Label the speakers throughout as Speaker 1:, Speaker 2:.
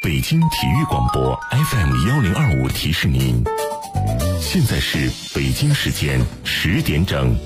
Speaker 1: 北京体育广播 FM1025提示您，现在是北京时间10点整。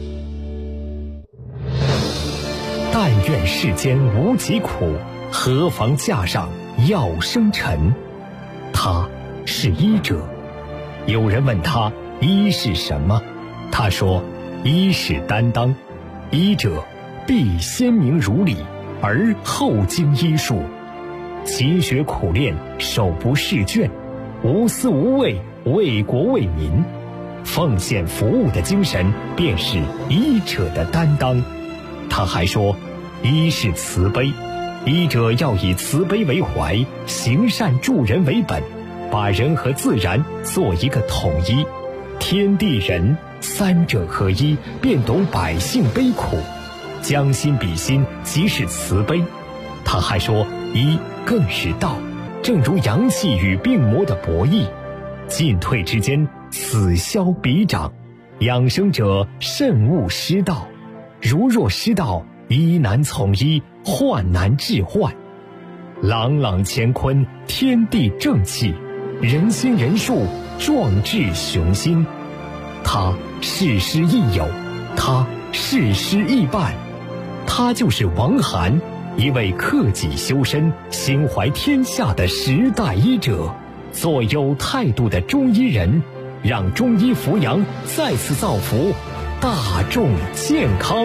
Speaker 2: 但愿世间无疾苦，何妨架上药生尘。他是医者。有人问他医是什么，他说医是担当，医者必先明如理，而后经医术，勤学苦练，手不释卷，无私无畏，为国为民，奉献服务的精神便是医者的担当。他还说医是慈悲，医者要以慈悲为怀，行善助人为本，把人和自然做一个统一，天地人三者合一，便懂百姓悲苦，将心比心，即是慈悲。他还说医更是道，正如阳气与病魔的博弈，进退之间，此消彼长，养生者慎勿失道，如若失道，医难从医，患难治患。朗朗乾坤，天地正气，人心人术，壮志雄心。他事师亦友，他事师亦伴，他就是王涵，一位克己修身、心怀天下的时代医者，做有态度的中医人，让中医扶阳再次造福大众健康。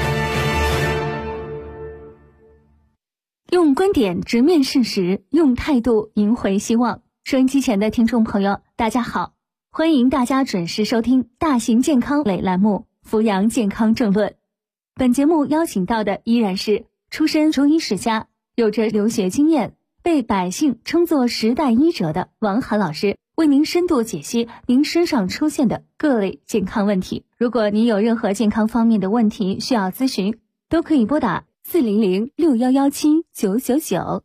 Speaker 3: 用观点直面事实，用态度赢回希望。收音机前的听众朋友，大家好，欢迎大家准时收听大型健康类栏目《扶阳健康政论》。本节目邀请到的依然是出身中医世家，有着留学经验，被百姓称作时代医者的王涵老师，为您深度解析您身上出现的各类健康问题。如果您有任何健康方面的问题需要咨询，都可以拨打400617999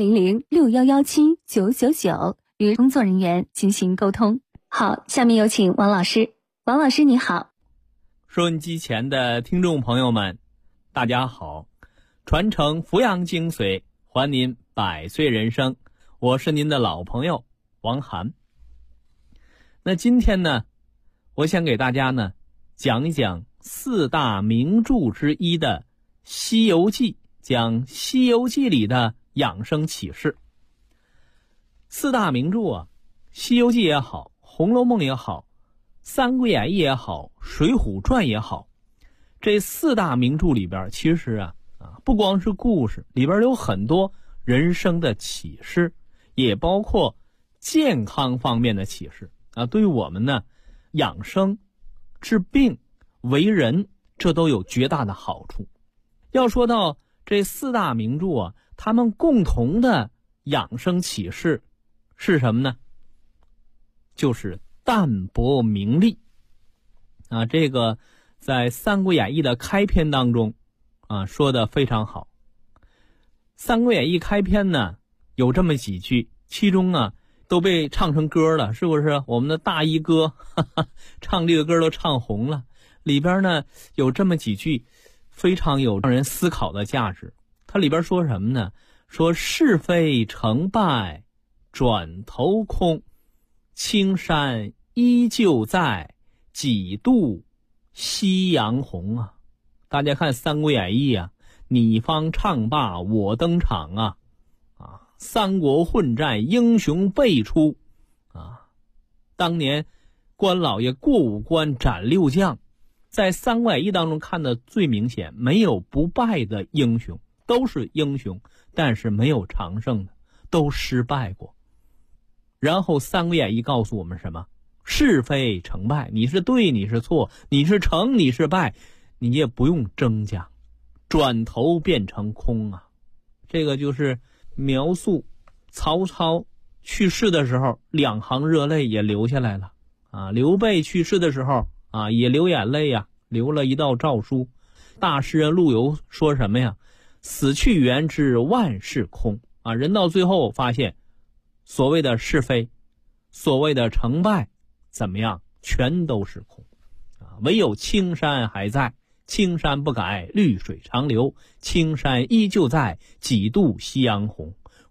Speaker 3: 400617999与工作人员进行沟通。好，下面有请王老师。王老师你好。
Speaker 4: 收音机前的听众朋友们，大家好，传承扶阳精髓，还您百岁人生，我是您的老朋友王涵。那今天呢，我想给大家呢讲一讲4大名著之一的《西游记》，讲《西游记》里的养生启示。4大名著啊，《西游记》也好，《红楼梦》也好，《三国演义》也好，《水浒传》也好，这4大名著里边，其实不光是故事，里边有很多人生的启示，也包括健康方面的启示啊，对于我们呢养生、治病、为人，这都有绝大的好处。要说到这4大名著啊，他们共同的养生启示是什么呢？就是淡泊名利啊，这个在《三国演义》的开篇当中说的非常好。《三国演义》开篇呢有这么几句，其中都被唱成歌了，是不是？我们的大衣哥唱这个歌都唱红了。里边呢有这么几句非常有让人思考的价值。它里边说什么呢？说是非成败转头空，青山依旧在，几度夕阳红啊。大家看《三国演义》啊，你方唱罢我登场三国混战，英雄辈出当年关老爷过5关斩6将，在《三国演义》当中看的最明显，没有不败的英雄，都是英雄，但是没有常胜的，都失败过。然后《三国演义》告诉我们什么？是非成败，你是对你是错，你是成你是败，你也不用争讲，转头变成空啊。这个就是描述曹操去世的时候2行热泪也流下来了刘备去世的时候也流眼泪呀，留了一道诏书。大诗人陆游说什么呀？死去元知万事空人到最后发现所谓的是非，所谓的成败怎么样，全都是空唯有青山还在，青山不改，绿水长流，青山依旧在，几度夕阳红。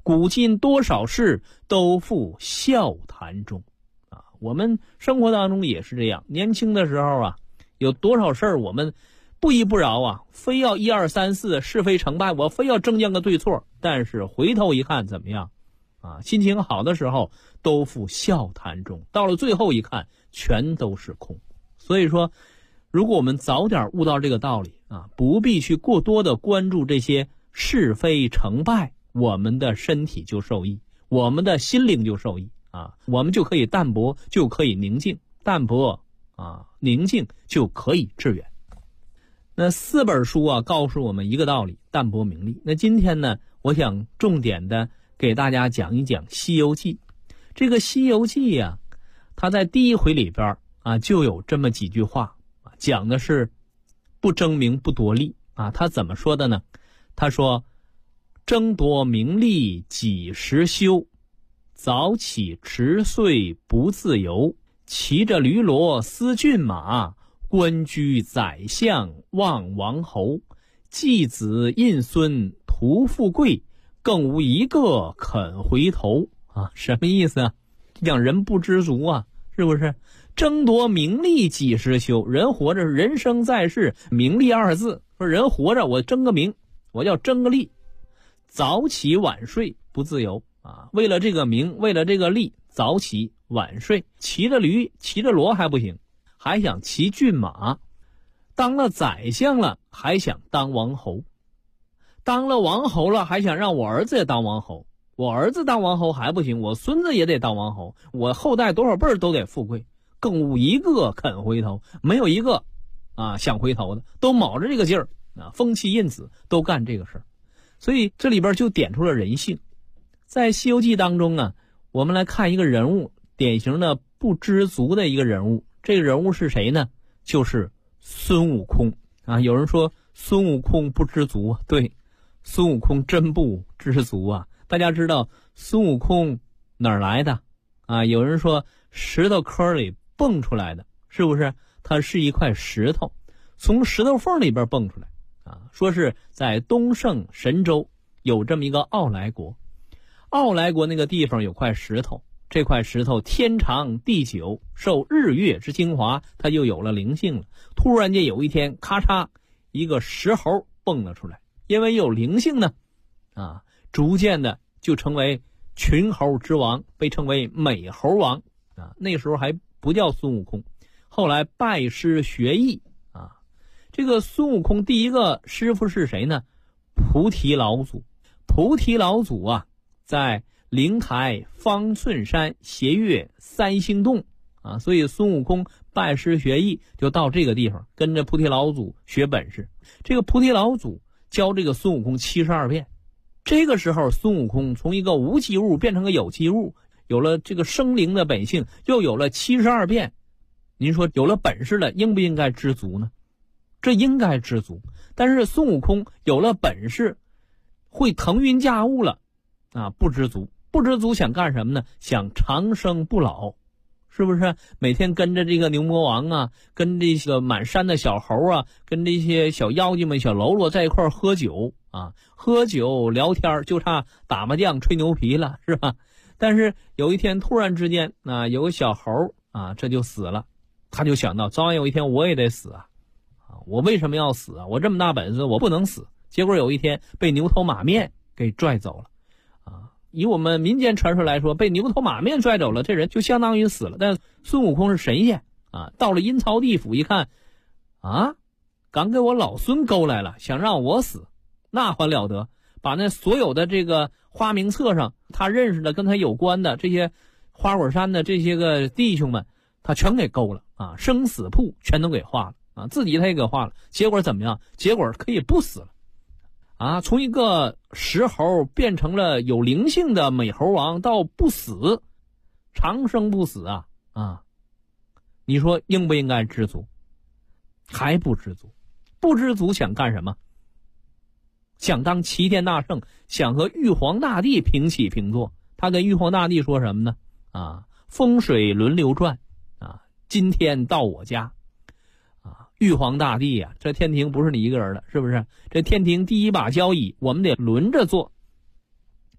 Speaker 4: 古今多少事，都付笑谈中。我们生活当中也是这样，年轻的时候啊，有多少事儿我们不依不饶啊，非要1、2、3、4是非成败，我非要争辩个对错。但是回头一看怎么样啊？心情好的时候都付笑谈中，到了最后一看全都是空。所以说，如果我们早点悟到这个道理啊，不必去过多的关注这些是非成败，我们的身体就受益，我们的心灵就受益啊，我们就可以淡泊，就可以宁静，淡泊啊，宁静就可以致远。那4本书啊，告诉我们一个道理：淡泊名利。那今天呢，我想重点的给大家讲一讲《西游记》。这个《西游记》呀，它在第1回里边啊，就有这么几句话，讲的是不争名不夺利啊。他怎么说的呢？他说：争夺名利几时休？早起迟睡不自由。骑着驴骡思骏马，官居宰相望王侯。继子印孙图富贵，更无一个肯回头啊。什么意思啊？讲人不知足啊，是不是？争夺名利几时休？人活着，人生在世，名利2字，说人活着我争个名，我要争个利。早起晚睡不自由啊，为了这个名，为了这个利，早起晚睡，骑着驴骑着骡还不行，还想骑骏马。当了宰相了，还想当王侯。当了王侯了，还想让我儿子也当王侯。我儿子当王侯还不行，我孙子也得当王侯，我后代多少辈儿都得富贵。更无一个肯回头，没有一个啊想回头的，都卯着这个劲儿啊，封妻印子都干这个事儿。所以这里边就点出了人性。在《西游记》当中啊，我们来看一个人物，典型的不知足的一个人物。这个人物是谁呢？就是孙悟空啊。有人说孙悟空不知足，对，孙悟空真不知足啊。大家知道孙悟空哪儿来的啊？有人说石头坑里蹦出来的，是不是？它是一块石头，从石头缝里边蹦出来啊。说是在东胜神州有这么一个傲来国，傲来国那个地方有块石头，这块石头天长地久，受日月之精华，它就有了灵性了。突然间有一天，咔嚓，一个石猴蹦了出来，因为有灵性呢啊，逐渐的就成为群猴之王，被称为美猴王啊。那时候还不叫孙悟空，后来拜师学艺啊。这个孙悟空第一个师傅是谁呢？菩提老祖。菩提老祖啊，在灵台方寸山斜月3星洞啊，所以孙悟空拜师学艺就到这个地方，跟着菩提老祖学本事。这个菩提老祖教这个孙悟空72变。这个时候孙悟空从一个无机物变成个有机物，有了这个生灵的本性，又有了72变。您说有了本事了，应不应该知足呢？这应该知足。但是孙悟空有了本事，会腾云驾雾了啊，不知足。不知足想干什么呢？想长生不老，是不是？每天跟着这个牛魔王啊，跟这个满山的小猴啊，跟这些小妖精们小喽啰在一块喝酒啊，喝酒聊天，就差打麻将吹牛皮了，是吧？但是有一天突然之间啊，有个小猴啊，这就死了。他就想到早晚有一天我也得死啊，我为什么要死啊？我这么大本事，我不能死。结果有一天被牛头马面给拽走了啊。以我们民间传说来说，被牛头马面拽走了，这人就相当于死了。但孙悟空是神仙啊，到了阴曹地府一看啊，刚给我老孙勾来了，想让我死，那还了得？把那所有的这个花名册上他认识的跟他有关的这些花果山的这些个弟兄们，他全给勾了啊，生死簿全都给画了啊，自己他也给画了。结果怎么样？结果可以不死了啊，从一个石猴变成了有灵性的美猴王，到不死，长生不死啊啊！你说应不应该知足？还不知足。不知足想干什么？想当齐天大圣，想和玉皇大帝平起平坐。他跟玉皇大帝说什么呢？啊，风水轮流转啊，今天到我家啊，玉皇大帝呀，这天庭不是你一个人的，是不是？这天庭第一把交椅，我们得轮着坐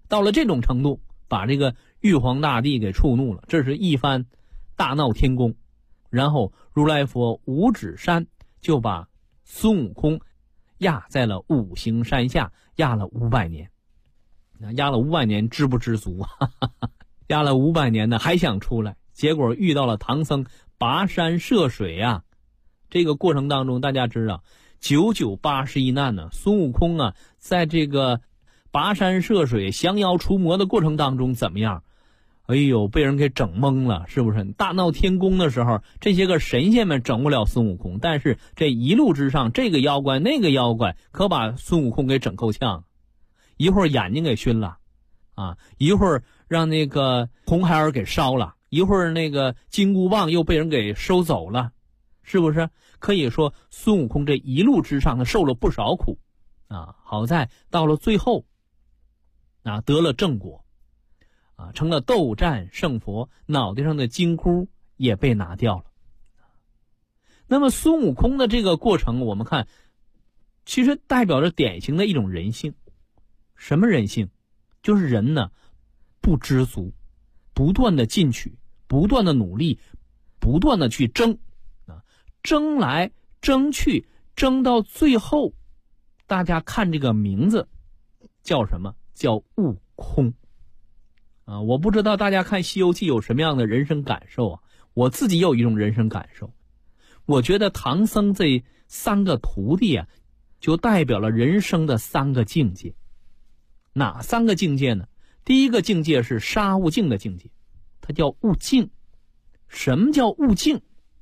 Speaker 4: 到了这种程度，把这个玉皇大帝给触怒了，这是一番大闹天宫。然后如来佛五指山就把孙悟空压在了五行山下，压了500年。压了500年知不知足啊？压了500年呢，还想出来，结果遇到了唐僧跋山涉水啊。这个过程当中，大家知道9981难呢，孙悟空啊，在这个跋山涉水、降妖除魔的过程当中怎么样？哎呦，被人给整懵了，是不是？大闹天宫的时候，这些个神仙们整不了孙悟空，但是这一路之上，这个妖怪那个妖怪可把孙悟空给整够呛。一会儿眼睛给熏了啊，一会儿让那个红孩儿给烧了，一会儿那个金箍棒又被人给收走了，是不是？可以说孙悟空这一路之上他受了不少苦啊，好在到了最后啊得了正果啊，成了斗战胜佛，脑袋上的金箍也被拿掉了。那么孙悟空的这个过程我们看其实代表着典型的一种人性。什么人性？就是人呢不知足，不断的进取，不断的努力，不断的去争啊，争来争去，争到最后，大家看这个名字叫什么？叫悟空啊！我不知道大家看《西游记》有什么样的人生感受啊？我自己有一种人生感受，我觉得唐僧这3个徒弟啊，就代表了人生的3个境界。哪3个境界呢？第一个境界是杀悟净的境界，它叫悟净。什么叫悟净？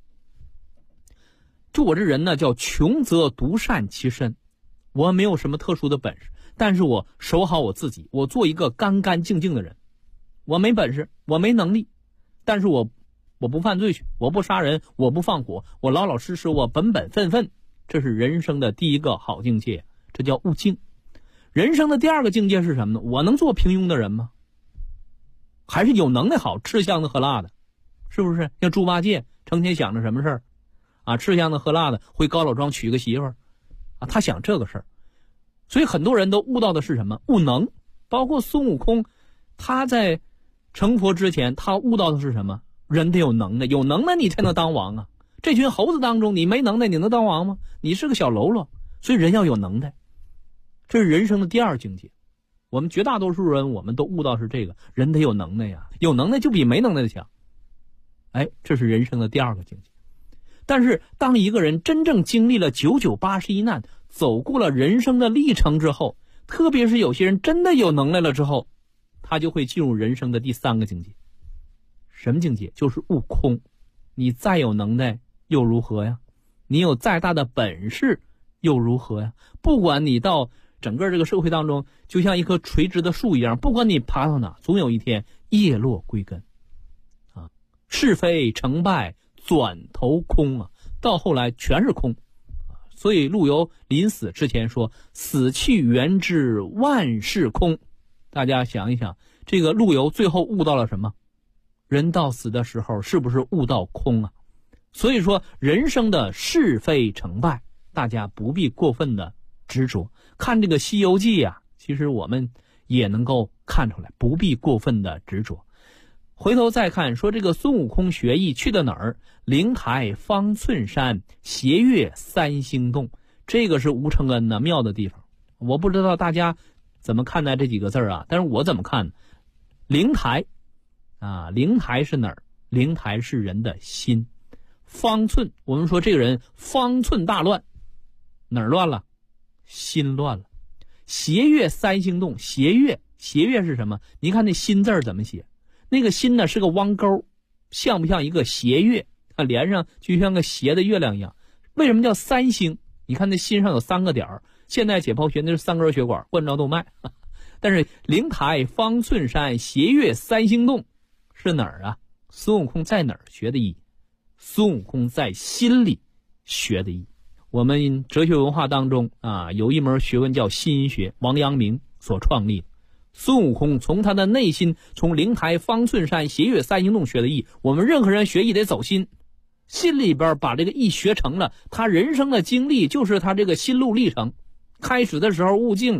Speaker 4: 就我这人呢，叫穷则独善其身，我没有什么特殊的本事，但是我守好我自己，我做一个干干净净的人。我没本事，我没能力，但是我不犯罪去，我不杀人，我不放火，我老老实实，我本本分分，这是人生的第一个好境界，这叫悟净。人生的第2个境界是什么呢？我能做平庸的人吗？还是有能耐好，吃香的喝辣的，是不是？像猪八戒成天想着什么事儿啊？吃香的喝辣的，回高老庄娶个媳妇儿啊，他想这个事儿。所以很多人都悟到的是什么？悟能。包括孙悟空，他在成佛之前，他悟到的是什么？人得有能耐，有能耐你才能当王啊！这群猴子当中，你没能耐，你能当王吗？你是个小喽啰。所以人要有能耐。这是人生的第2境界，我们绝大多数人我们都悟到是这个，人得有能耐呀，有能耐就比没能耐的强。哎，这是人生的第2个境界。但是当一个人真正经历了9981难，走过了人生的历程之后，特别是有些人真的有能耐了之后，他就会进入人生的第3个境界。什么境界？就是悟空。你再有能耐又如何呀？你有再大的本事又如何呀？不管你到整个这个社会当中就像一棵垂直的树一样，不管你爬到哪，总有一天叶落归根啊！是非成败转头空啊，到后来全是空。所以陆游临死之前说：“死去元知万事空。”大家想一想，这个陆游最后悟到了什么？人到死的时候是不是悟到空啊？所以说人生的是非成败，大家不必过分的执着。看这个《西游记》啊，其实我们也能够看出来，不必过分的执着。回头再看说这个孙悟空学艺去的哪儿？灵台方寸山，斜月三星洞。这个是吴承恩的妙的地方。我不知道大家怎么看待这几个字啊？但是我怎么看呢？灵台啊，灵台是哪儿？灵台是人的心。方寸，我们说这个人方寸大乱，哪儿乱了？心乱了。斜月三星洞，斜月是什么？你看那心字怎么写？那个心呢是个弯钩，像不像一个斜月？它连上就像个斜的月亮一样。为什么叫三星？你看那心上有3个点儿，现代解剖学那是3根血管冠状动脉。但是灵台方寸山，斜月三星洞是哪儿啊？孙悟空在哪儿学的艺？孙悟空在心里学的艺。我们哲学文化当中啊，有一门学问叫心学，王阳明所创立的。孙悟空从他的内心，从灵台方寸山斜月三星洞学的艺。我们任何人学艺得走心，心里边把这个艺学成了，他人生的经历就是他这个心路历程。开始的时候悟净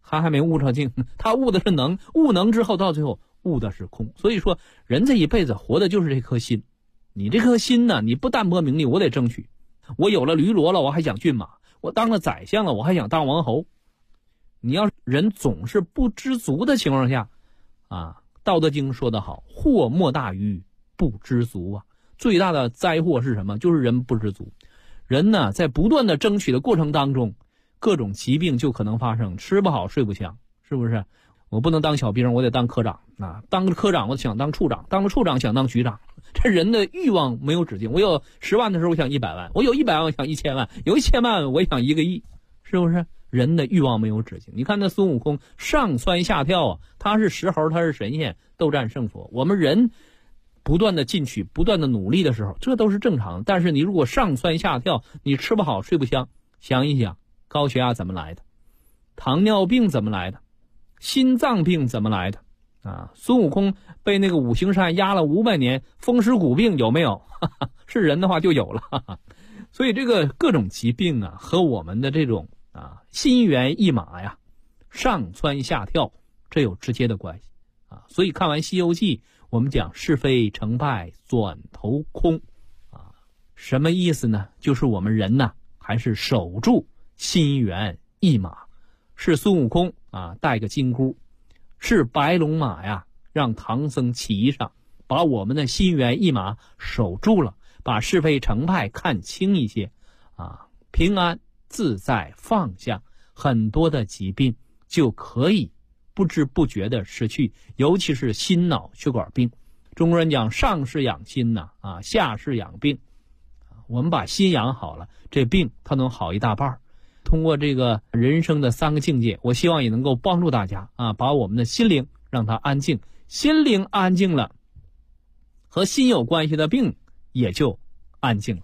Speaker 4: 还没悟着境，他悟的是能，悟能之后到最后悟的是空。所以说人这一辈子活的就是这颗心，你这颗心呢，你不淡泊名利，我得争取，我有了驴骡了我还想骏马，我当了宰相了我还想当王侯。你要人总是不知足的情况下啊，道德经说得好，祸莫大于不知足啊。最大的灾祸是什么？就是人不知足。人呢在不断的争取的过程当中，各种疾病就可能发生，吃不好睡不香，是不是？我不能当小兵，我得当科长啊！当科长我想当处长，当了处长想当局长。这人的欲望没有止境，我有10万的时候我想100万，我有100万我想1000万，有1000万我想1个亿，是不是？人的欲望没有止境。你看那孙悟空上蹿下跳啊，他是石猴，他是神仙，斗战胜佛。我们人不断的进取，不断的努力的时候，这都是正常的。但是你如果上蹿下跳，你吃不好睡不香，想一想，高血压怎么来的？糖尿病怎么来的？心脏病怎么来的？啊，孙悟空被那个五行山压了500年，风湿骨病有没有？是人的话就有了。所以这个各种疾病啊，和我们的这种心猿意马呀，上蹿下跳，这有直接的关系啊。所以看完《西游记》，我们讲是非成败转头空啊，什么意思呢？就是我们人呢，还是守住心猿意马。是孙悟空啊带个金箍，是白龙马呀让唐僧骑上，把我们的心猿意马守住了，把是非成败看清一些啊，平安自在放下，很多的疾病就可以不知不觉的失去，尤其是心脑血管病。中国人讲上是养心呐，下是养病。我们把心养好了，这病它能好一大半。通过这个人生的3个境界，我希望也能够帮助大家把我们的心灵让它安静，心灵安静了，和心有关系的病也就安静了。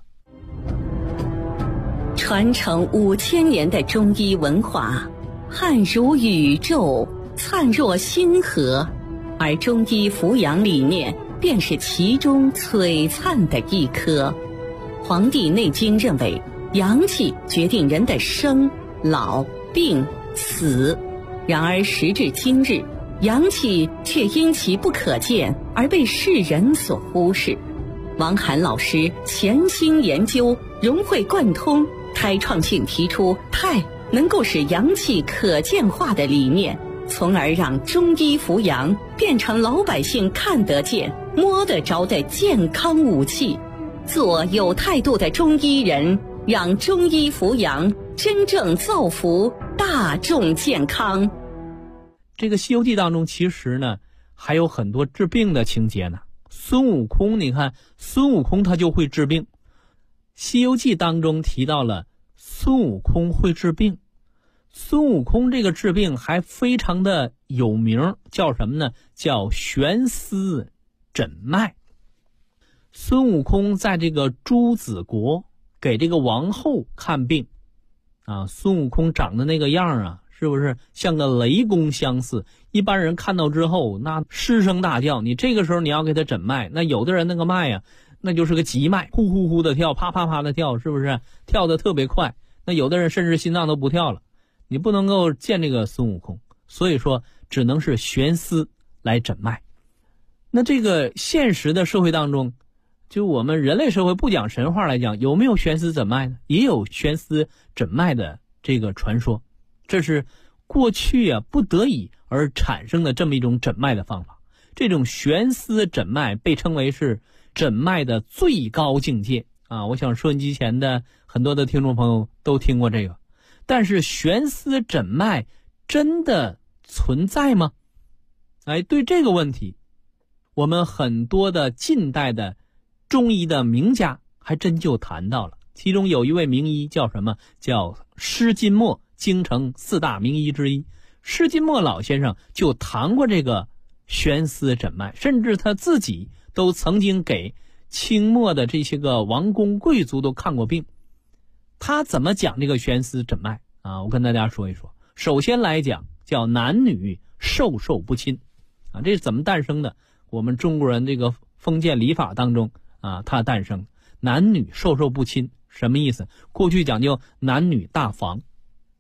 Speaker 5: 传承5000年的中医文化，汉如宇宙，灿若星河，而中医扶阳理念便是其中璀璨的一颗。黄帝内经认为，阳气决定人的生、老、病、死。然而时至今日，阳气却因其不可见而被世人所忽视。王涵老师潜心研究，融会贯通，开创性提出太能够使阳气可见化的理念，从而让中医扶阳变成老百姓看得见、摸得着的健康武器。做有态度的中医人，让中医扶阳真正造福大众健康。
Speaker 4: 这个《西游记》当中其实呢还有很多治病的情节呢。孙悟空，你看孙悟空他就会治病，《西游记》当中提到了孙悟空会治病。孙悟空这个治病还非常的有名，叫什么呢？叫悬丝诊脉。孙悟空在这个朱子国给这个王后看病孙悟空长得那个样是不是像个雷公相似？一般人看到之后那失声大叫。你这个时候你要给他诊脉，那有的人那个脉那就是个急脉，呼呼呼的跳，啪啪啪的跳，是不是跳得特别快？那有的人甚至心脏都不跳了。你不能够见这个孙悟空，所以说只能是悬丝来诊脉。那这个现实的社会当中，就我们人类社会不讲神话来讲，有没有悬丝诊脉呢？也有悬丝诊脉的这个传说，这是过去不得已而产生的这么一种诊脉的方法。这种悬丝诊脉被称为是诊脉的最高境界我想收音机前的很多的听众朋友都听过这个。但是悬丝诊脉真的存在吗？对这个问题，我们很多的近代的中医的名家还真就谈到了。其中有一位名医叫什么？叫施金墨，京城4大名医之一。施金墨老先生就谈过这个悬丝诊脉，甚至他自己都曾经给清末的这些个王公贵族都看过病。他怎么讲这个悬丝诊脉我跟大家说一说。首先来讲，叫男女授受不亲这是怎么诞生的？我们中国人这个封建礼法当中它诞生男女授受不亲。什么意思？过去讲究男女大防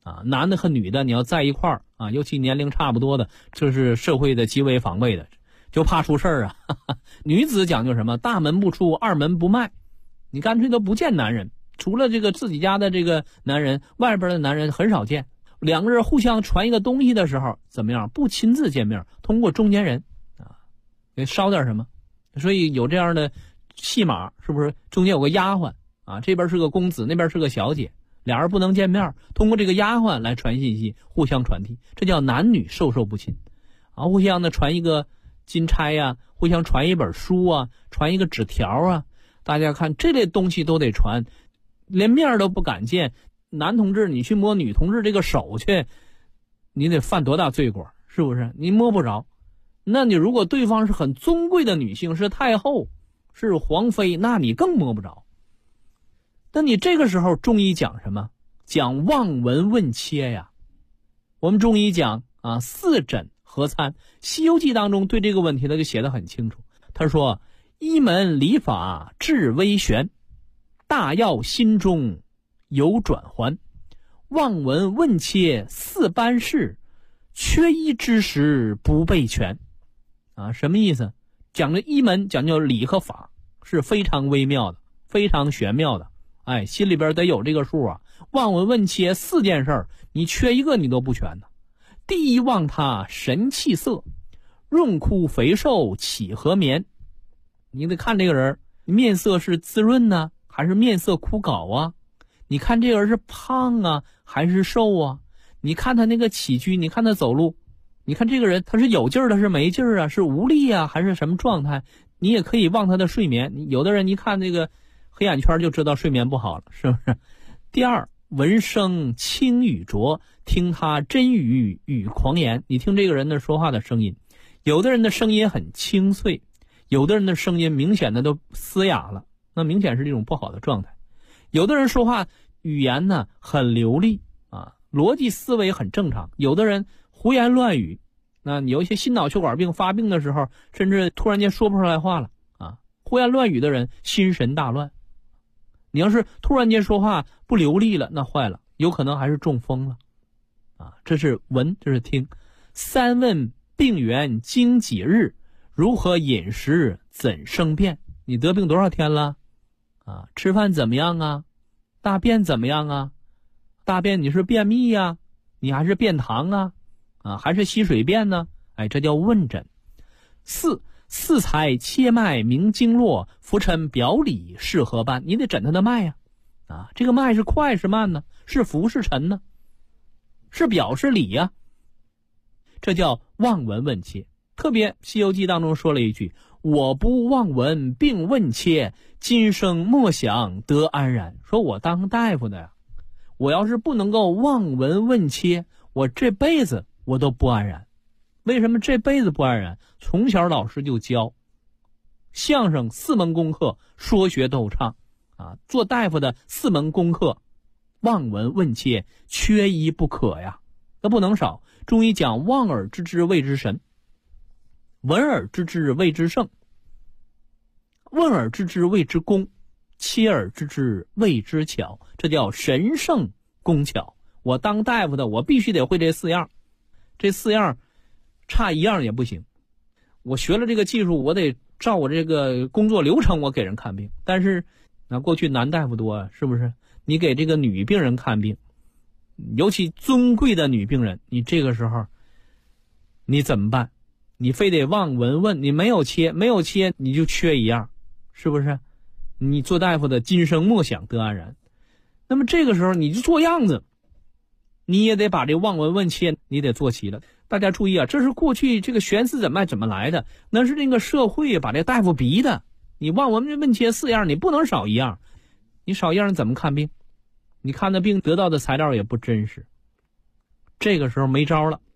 Speaker 4: 男的和女的你要在一块儿啊，尤其年龄差不多的，这是社会的极为防备的，就怕出事儿啊。女子讲究什么？大门不出，二门不迈，你干脆都不见男人，除了这个自己家的这个男人，外边的男人很少见。两个人互相传一个东西的时候，怎么样？不亲自见面，通过中间人给捎点什么。所以有这样的戏码，是不是中间有个丫鬟啊？这边是个公子，那边是个小姐，俩人不能见面，通过这个丫鬟来传信息，互相传递，这叫男女授受不亲啊。互相的传一个金钗呀，互相传一本书啊，传一个纸条啊。大家看这类东西都得传，连面都不敢见。男同志你去摸女同志这个手去，你得犯多大罪过，是不是？你摸不着。那你如果对方是很尊贵的女性，是太后，是皇妃，那你更摸不着。那你这个时候中医讲什么？讲望闻问切呀。我们中医讲四诊合参，《西游记》当中对这个问题他就写得很清楚。他说：一门理法至微玄，大要心中有转还，望闻问切四般事，缺一之时不备全。什么意思？讲这一门讲究理和法，是非常微妙的，非常玄妙的。心里边得有这个数啊。望闻问切四件事，你缺一个你都不全呢。第一，望他神气色，润枯肥瘦起和眠。你得看这个人面色是滋润呢，还是面色枯槁啊？你看这个人是胖啊，还是瘦啊？你看他那个起居，你看他走路，你看这个人他是有劲儿，他是没劲儿啊，是无力啊，还是什么状态？你也可以望他的睡眠。有的人一看这个黑眼圈就知道睡眠不好了，是不是？第二，闻声轻语浊，听他真语语狂言。你听这个人的说话的声音，有的人的声音很清脆，有的人的声音明显的都嘶哑了，那明显是这种不好的状态。有的人说话语言呢很流利逻辑思维很正常，有的人胡言乱语。那你有一些心脑血管病发病的时候，甚至突然间说不出来话了胡言乱语的人心神大乱。你要是突然间说话不流利了，那坏了，有可能还是中风了这是闻，这是听。三，问病源经几日，如何饮食怎生变。你得病多少天了吃饭怎么样啊？大便怎么样啊？大便你是便秘呀你还是便溏还是稀水便呢？这叫问诊。四，四才切脉明经络，浮沉表里是何般。你得诊他的脉呀这个脉是快是慢呢？是浮是沉呢？是表是里呀这叫望闻问切。特别《西游记》当中说了一句：我不望闻并问切，今生莫想得安然。说我当大夫的呀，我要是不能够望闻问切，我这辈子我都不安然。为什么这辈子不安然？从小老师就教相声4门功课，说学逗唱做大夫的4门功课，望闻问切缺一不可呀，那不能少。中医讲望而知之谓之神，闻而知之谓之圣，问而知之谓之功，切而知之谓之巧。这叫神圣工巧。我当大夫的，我必须得会这4样，这4样差1样也不行。我学了这个技术，我得照我这个工作流程我给人看病。但是过去男大夫多是不是？你给这个女病人看病，尤其尊贵的女病人，你这个时候你怎么办？你非得望闻问，你没有切你就缺1样，是不是？你做大夫的今生莫想得安然。那么这个时候你就做样子，你也得把这望闻问切你得做齐了。大家注意这是过去这个悬丝诊脉怎么来的？那是那个社会把这大夫逼的。你望闻问切4样，你不能少1样，你少1样怎么看病？你看的病得到的材料也不真实。这个时候没招了，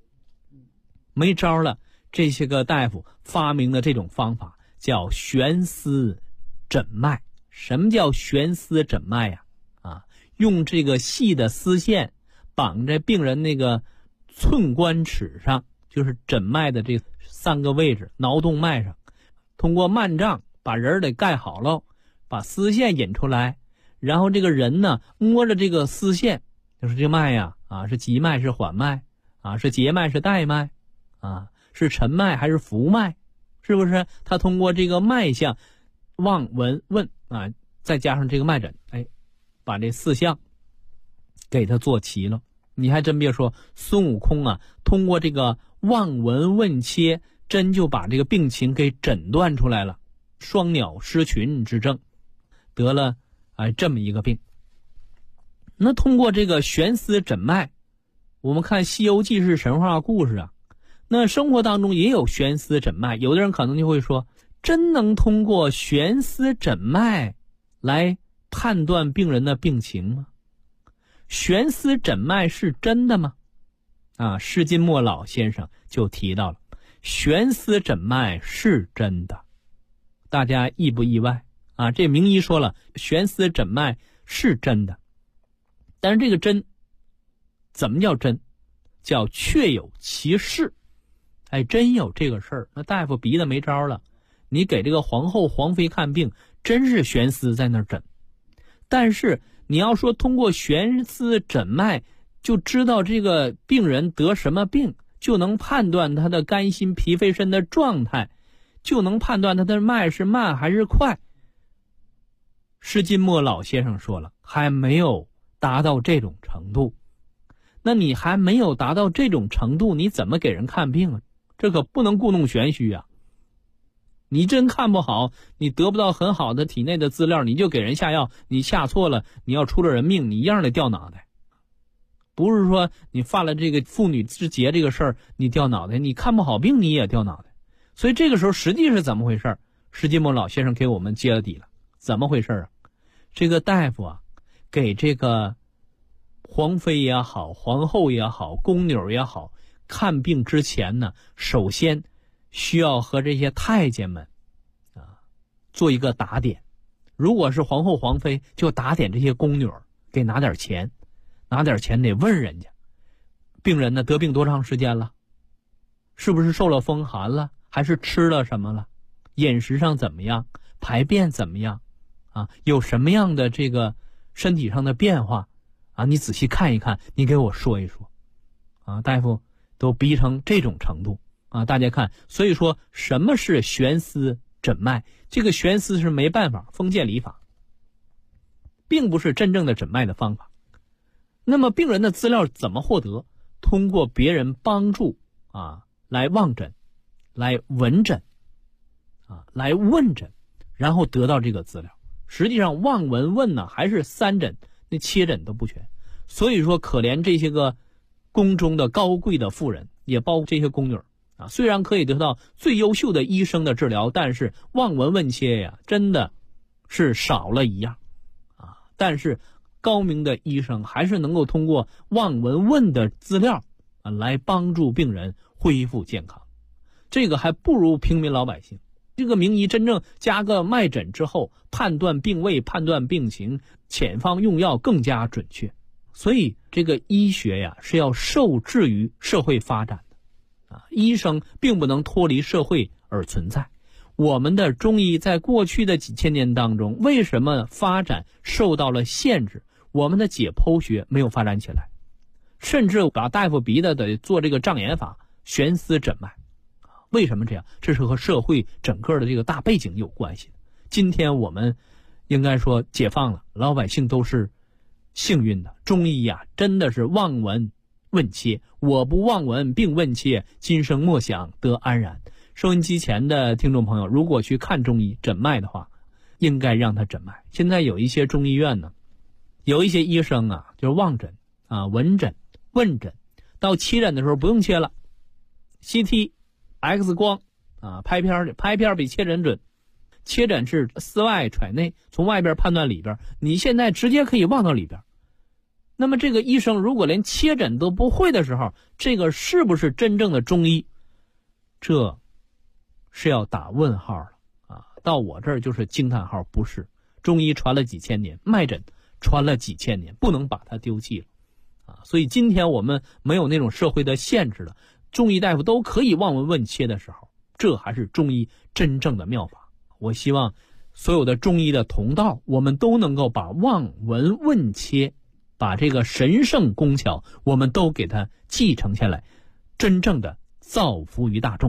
Speaker 4: 这些个大夫发明的这种方法叫悬丝诊脉。什么叫悬丝诊脉呀？用这个细的丝线绑在病人那个寸关尺上，就是诊脉的这3个位置，挠动脉上，通过幔帐把人给盖好了，把丝线引出来，然后这个人呢摸着这个丝线， 就是这个脉呀，是急脉是缓脉，是节脉是带脉，是沉脉还是浮脉，是不是？他通过这个脉象望闻问再加上这个脉诊，把这4项给他做齐了。你还真别说，孙悟空通过这个望闻问切，真就把这个病情给诊断出来了，双鸟失群之症，得了这么一个病。那通过这个悬丝诊脉，我们看《西游记》是神话故事那生活当中也有悬丝诊脉。有的人可能就会说，真能通过悬丝诊脉来判断病人的病情吗？悬丝诊脉是真的吗？施金墨老先生就提到了，悬丝诊脉是真的。大家意不意外这名医说了，悬丝诊脉是真的。但是这个真怎么叫真？叫确有其事。真有这个事儿，那大夫逼得没招了，你给这个皇后皇妃看病，真是悬丝在那儿诊。但是你要说通过悬丝诊脉就知道这个病人得什么病，就能判断他的肝心脾肺肾的状态，就能判断他的脉是慢还是快。施金墨老先生说了，还没有达到这种程度。那你还没有达到这种程度，你怎么给人看病这可不能故弄玄虚你真看不好，你得不到很好的体内的资料，你就给人下药，你下错了，你要出了人命，你一样的掉脑袋。不是说你犯了这个妇女之节这个事儿你掉脑袋，你看不好病你也掉脑袋。所以这个时候实际是怎么回事？施金墨老先生给我们揭了底了。怎么回事这个大夫给这个皇妃也好，皇后也好，宫女也好，看病之前呢，首先需要和这些太监们做一个打点。如果是皇后皇妃，就打点这些宫女，给拿点钱，拿点钱得问人家，病人呢得病多长时间了，是不是受了风寒了，还是吃了什么了，饮食上怎么样，排便怎么样有什么样的这个身体上的变化你仔细看一看，你给我说一说大夫都逼成这种程度大家看。所以说什么是悬丝诊脉？这个悬丝是没办法，封建礼法，并不是真正的诊脉的方法。那么病人的资料怎么获得？通过别人帮助来望诊，来闻诊来问诊，然后得到这个资料。实际上望闻问还是3诊，那切诊都不全。所以说可怜这些个宫中的高贵的妇人，也包括这些宫女虽然可以得到最优秀的医生的治疗，但是望闻问切真的是少了一样但是高明的医生还是能够通过望闻问的资料来帮助病人恢复健康。这个还不如平民老百姓。这个名医真正加个脉诊之后，判断病位，判断病情，遣方用药更加准确。所以这个医学是要受制于社会发展的医生并不能脱离社会而存在。我们的中医在过去的几千年当中，为什么发展受到了限制？我们的解剖学没有发展起来，甚至把大夫逼得做这个障眼法，悬丝诊脉。为什么这样？这是和社会整个的这个大背景有关系的。今天我们应该说解放了，老百姓都是幸运的。中医真的是望闻问切，我不望闻并问切，今生莫想得安然。收音机前的听众朋友，如果去看中医诊脉的话，应该让他诊脉。现在有一些中医院呢，有一些医生就是望诊闻诊问诊，到切诊的时候不用切了， CT X 光拍片去，拍片比切诊准。切诊是丝外揣内，从外边判断里边，你现在直接可以望到里边。那么这个医生如果连切诊都不会的时候，这个是不是真正的中医？这是要打问号了到我这儿就是惊叹号，不是。中医传了几千年，脉诊传了几千年，不能把它丢弃了所以今天我们没有那种社会的限制了，中医大夫都可以望闻问切的时候，这还是中医真正的妙法。我希望所有的中医的同道，我们都能够把望闻问切把这个神圣工巧我们都给它继承下来，真正的造福于大众。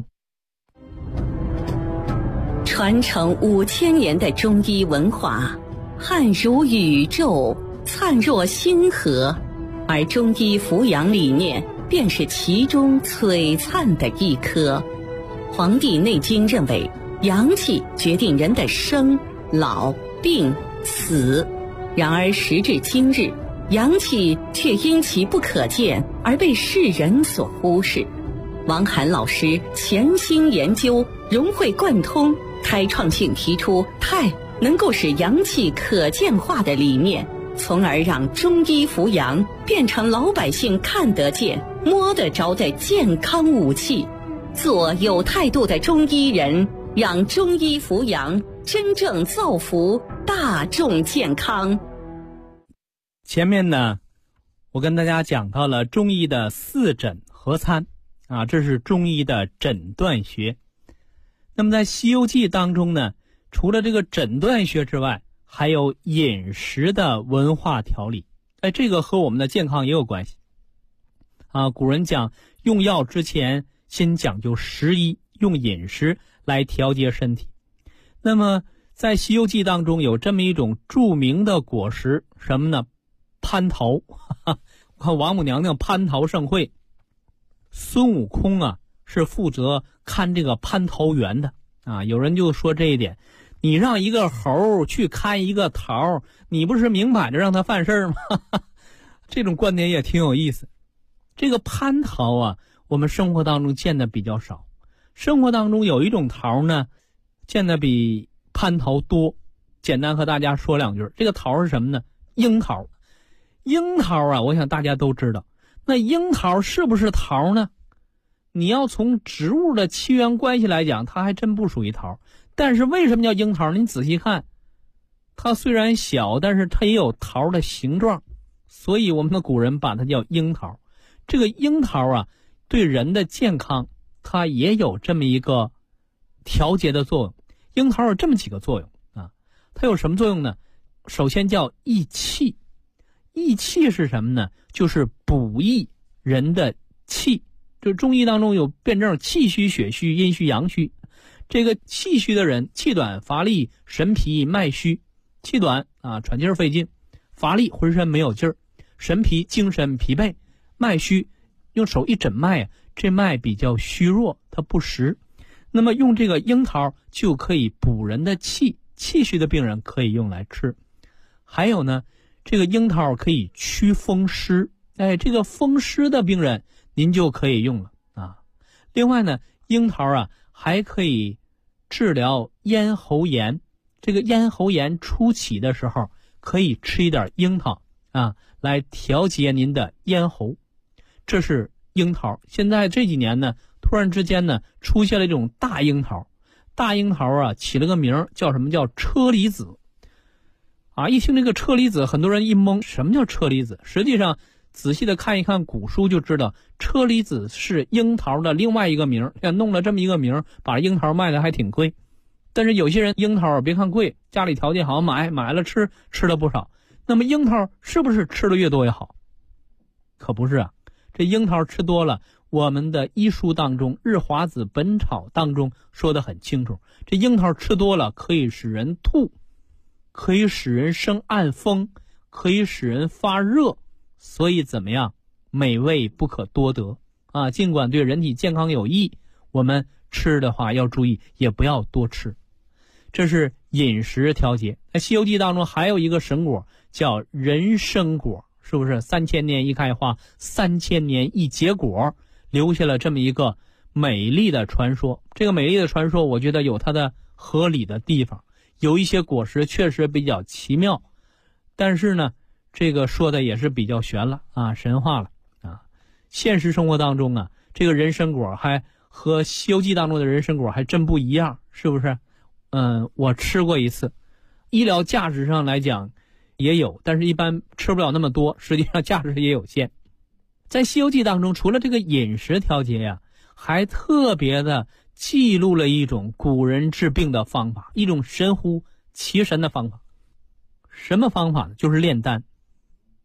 Speaker 5: 传承5000年的中医文化，汉如宇宙，灿若星河，而中医扶阳理念便是其中璀璨的一颗。黄帝内经认为，阳气决定人的生、老、病、死。然而时至今日，阳气却因其不可见而被世人所忽视。王涵老师潜心研究，融会贯通，开创性提出太能够使阳气可见化的理念，从而让中医扶阳变成老百姓看得见、摸得着的健康武器。做有态度的中医人，让中医扶阳真正造福大众健康。
Speaker 4: 前面呢，我跟大家讲到了中医的四诊合参啊，这是中医的诊断学。那么在《西游记》当中呢，除了这个诊断学之外，还有饮食的文化调理。这个和我们的健康也有关系啊。古人讲，用药之前先讲究食医，用饮食来调节身体。那么在《西游记》当中有这么一种著名的果实，什么呢？蟠桃。看王母娘娘蟠桃盛会，孙悟空啊是负责看这个蟠桃园的啊。有人就说这一点，你让一个猴去看一个桃，你不是明摆着让他犯事吗？这种观点也挺有意思。这个蟠桃啊，我们生活当中见的比较少。生活当中有一种桃呢，见的比蟠桃多。简单和大家说两句，这个桃是什么呢？樱桃。樱桃啊，我想大家都知道。那樱桃是不是桃呢？你要从植物的起源关系来讲，它还真不属于桃。但是为什么叫樱桃？你仔细看，它虽然小，但是它也有桃的形状，所以我们的古人把它叫樱桃。这个樱桃啊，对人的健康它也有这么一个调节的作用。樱桃有这么几个作用啊，它有什么作用呢？首先叫益气。益气是什么呢？就是补益人的气。就中医当中有辩证气虚、血虚、阴虚、阳虚。这个气虚的人，气短、乏力、神疲、脉虚。气短啊，喘气儿费劲；乏力，浑身没有劲儿；神疲，精神疲惫；脉虚，用手一诊脉啊，这脉比较虚弱，它不实。那么用这个樱桃就可以补人的气，气虚的病人可以用来吃。还有呢，这个樱桃可以驱风湿，这个风湿的病人您就可以用了啊。另外呢，樱桃啊还可以治疗咽喉炎。这个咽喉炎初起的时候，可以吃一点樱桃啊，来调节您的咽喉。这是樱桃。现在这几年呢，突然之间呢，出现了这种大樱桃。大樱桃啊，起了个名叫什么？叫车厘子。啊，一听这个车厘子，很多人一懵，什么叫车厘子？实际上仔细的看一看古书就知道，车厘子是樱桃的另外一个名，弄了这么一个名，把樱桃卖的还挺贵。但是有些人樱桃别看贵，家里条件好，买了吃了不少。那么樱桃是不是吃的越多越好？可不是啊。这樱桃吃多了，我们的医书当中《日华子本草》当中说得很清楚，这樱桃吃多了可以使人吐，可以使人生暗风，可以使人发热。所以怎么样？美味不可多得啊！尽管对人体健康有益，我们吃的话要注意，也不要多吃。这是饮食调节。在《西游记》当中还有一个神果叫人参果，是不是3000年一开花，3000年一结果，留下了这么一个美丽的传说。这个美丽的传说我觉得有它的合理的地方，有一些果实确实比较奇妙，但是呢这个说的也是比较玄了啊，神话了啊。现实生活当中啊，这个人参果还和《西游记》当中的人参果还真不一样，是不是？我吃过一次，医疗价值上来讲也有，但是一般吃不了那么多，实际上价值也有限。在《西游记》当中，除了这个饮食调节呀，还特别的记录了一种古人治病的方法，一种神乎其神的方法。什么方法呢？就是炼丹。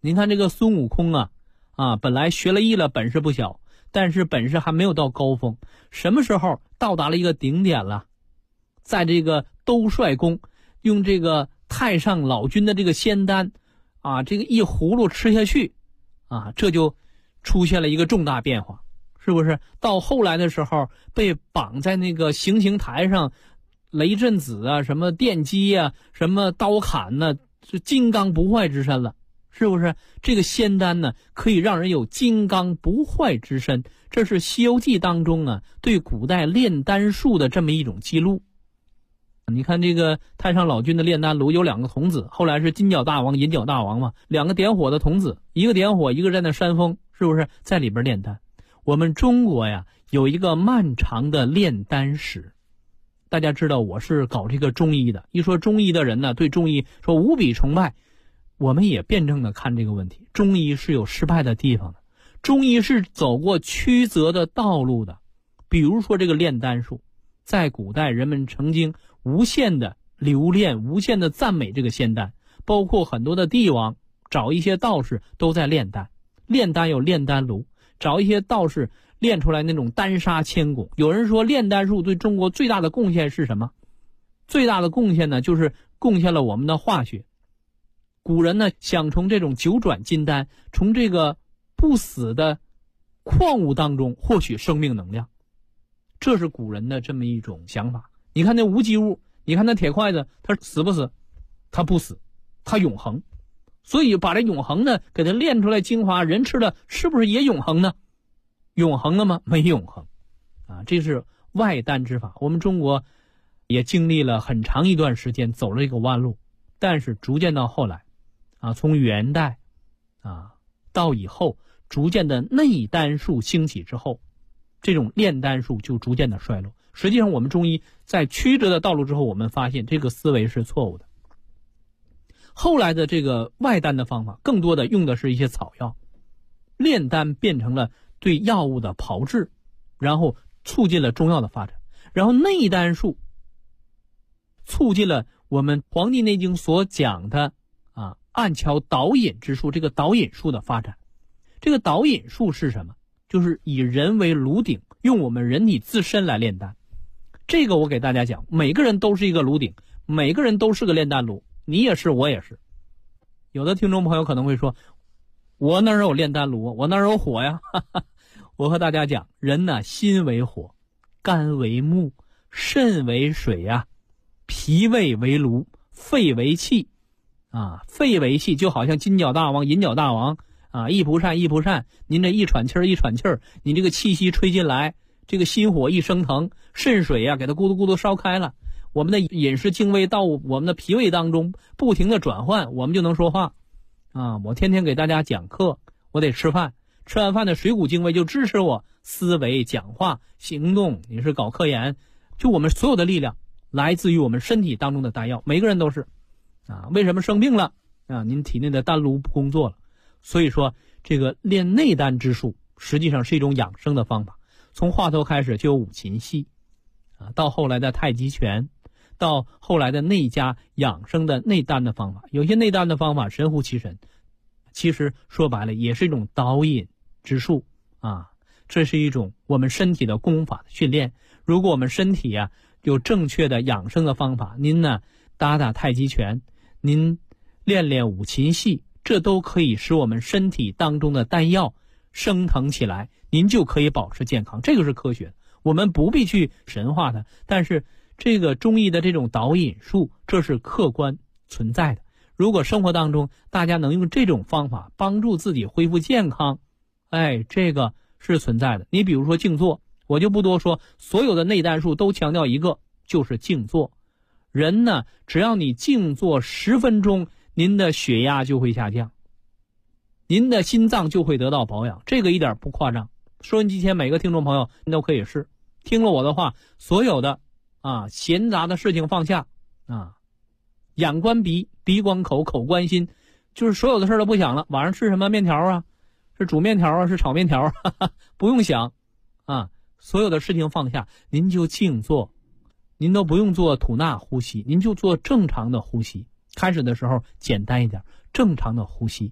Speaker 4: 您看这个孙悟空本来学了艺了，本事不小，但是本事还没有到高峰。什么时候到达了一个顶点了？在这个兜率宫，用这个太上老君的这个仙丹这个一葫芦吃下去这就出现了一个重大变化，是不是？到后来的时候被绑在那个行刑台上，雷震子什么电击什么刀砍是金刚不坏之身了，是不是？这个仙丹呢，可以让人有金刚不坏之身，这是《西游记》当中对古代炼丹术的这么一种记录。你看这个太上老君的炼丹炉有2个童子，后来是金角大王、银角大王嘛，2个点火的童子，一个点火，一个在那扇风，是不是在里边炼丹？我们中国有一个漫长的炼丹史。大家知道我是搞这个中医的，一说中医的人呢，对中医说无比崇拜。我们也辩证的看这个问题，中医是有失败的地方的，中医是走过曲折的道路的。比如说这个炼丹术，在古代人们曾经无限的留恋、无限的赞美这个仙丹，包括很多的帝王找一些道士都在炼丹。炼丹有炼丹炉，找一些道士炼出来那种丹砂千汞。有人说炼丹术对中国最大的贡献是什么？最大的贡献呢，就是贡献了我们的化学。古人呢，想从这种九转金丹，从这个不死的矿物当中获取生命能量，这是古人的这么一种想法。你看那无机物，你看那铁筷子，它死不死？它不死，它永恒。所以把这永恒呢给它炼出来精华，人吃了是不是也永恒呢？永恒了吗？没永恒这是外丹之法。我们中国也经历了很长一段时间走了这个弯路，但是逐渐到后来从元代到以后逐渐的内丹术兴起之后，这种炼丹术就逐渐的衰落。实际上我们中医在曲折的道路之后，我们发现这个思维是错误的。后来的这个外丹的方法更多的用的是一些草药，炼丹变成了对药物的炮制，然后促进了中药的发展。然后内丹术促进了我们《黄帝内经》所讲的按桥导引之术，这个导引术的发展。这个导引术是什么？就是以人为炉鼎，用我们人体自身来炼丹。这个我给大家讲，每个人都是一个炉鼎，每个人都是个炼丹炉，你也是，我也是。有的听众朋友可能会说，我哪有炼丹炉，我哪有火呀？我和大家讲，人呢，心为火，肝为木，肾为水脾胃为炉，肺为气肺为气，就好像金角大王、银角大王一蒲扇一蒲扇，您这一喘气儿一喘气儿，你这个气息吹进来，这个心火一升腾，肾水给它咕嘟咕嘟烧开了，我们的饮食精微到我们的脾胃当中不停的转换，我们就能说话我天天给大家讲课，我得吃饭，吃完饭的水谷精微就支持我思维、讲话、行动。你是搞科研，就我们所有的力量来自于我们身体当中的丹药，每个人都是为什么生病了您体内的丹炉不工作了。所以说这个练内丹之术实际上是一种养生的方法。从华佗开始就有五禽戏到后来的太极拳，到后来的内家养生的内丹的方法。有些内丹的方法神乎其神，其实说白了也是一种导引之术这是一种我们身体的功法的训练。如果我们身体有正确的养生的方法，您呢打打太极拳，您练练五禽戏，这都可以使我们身体当中的丹药升腾起来，您就可以保持健康。这个是科学的，我们不必去神化它。但是这个中医的这种导引术，这是客观存在的。如果生活当中大家能用这种方法帮助自己恢复健康，这个是存在的。你比如说静坐，我就不多说，所有的内丹术都强调一个，就是静坐。人呢，只要你静坐10分钟，您的血压就会下降，您的心脏就会得到保养，这个一点不夸张。收音机前每个听众朋友您都可以试，听了我的话，所有的闲杂的事情放下眼观鼻，鼻观口，口观心，就是所有的事都不想了。晚上吃什么面条是煮面条是炒面条不用想所有的事情放下，您就静坐，您都不用做吐纳呼吸，您就做正常的呼吸。开始的时候简单一点，正常的呼吸，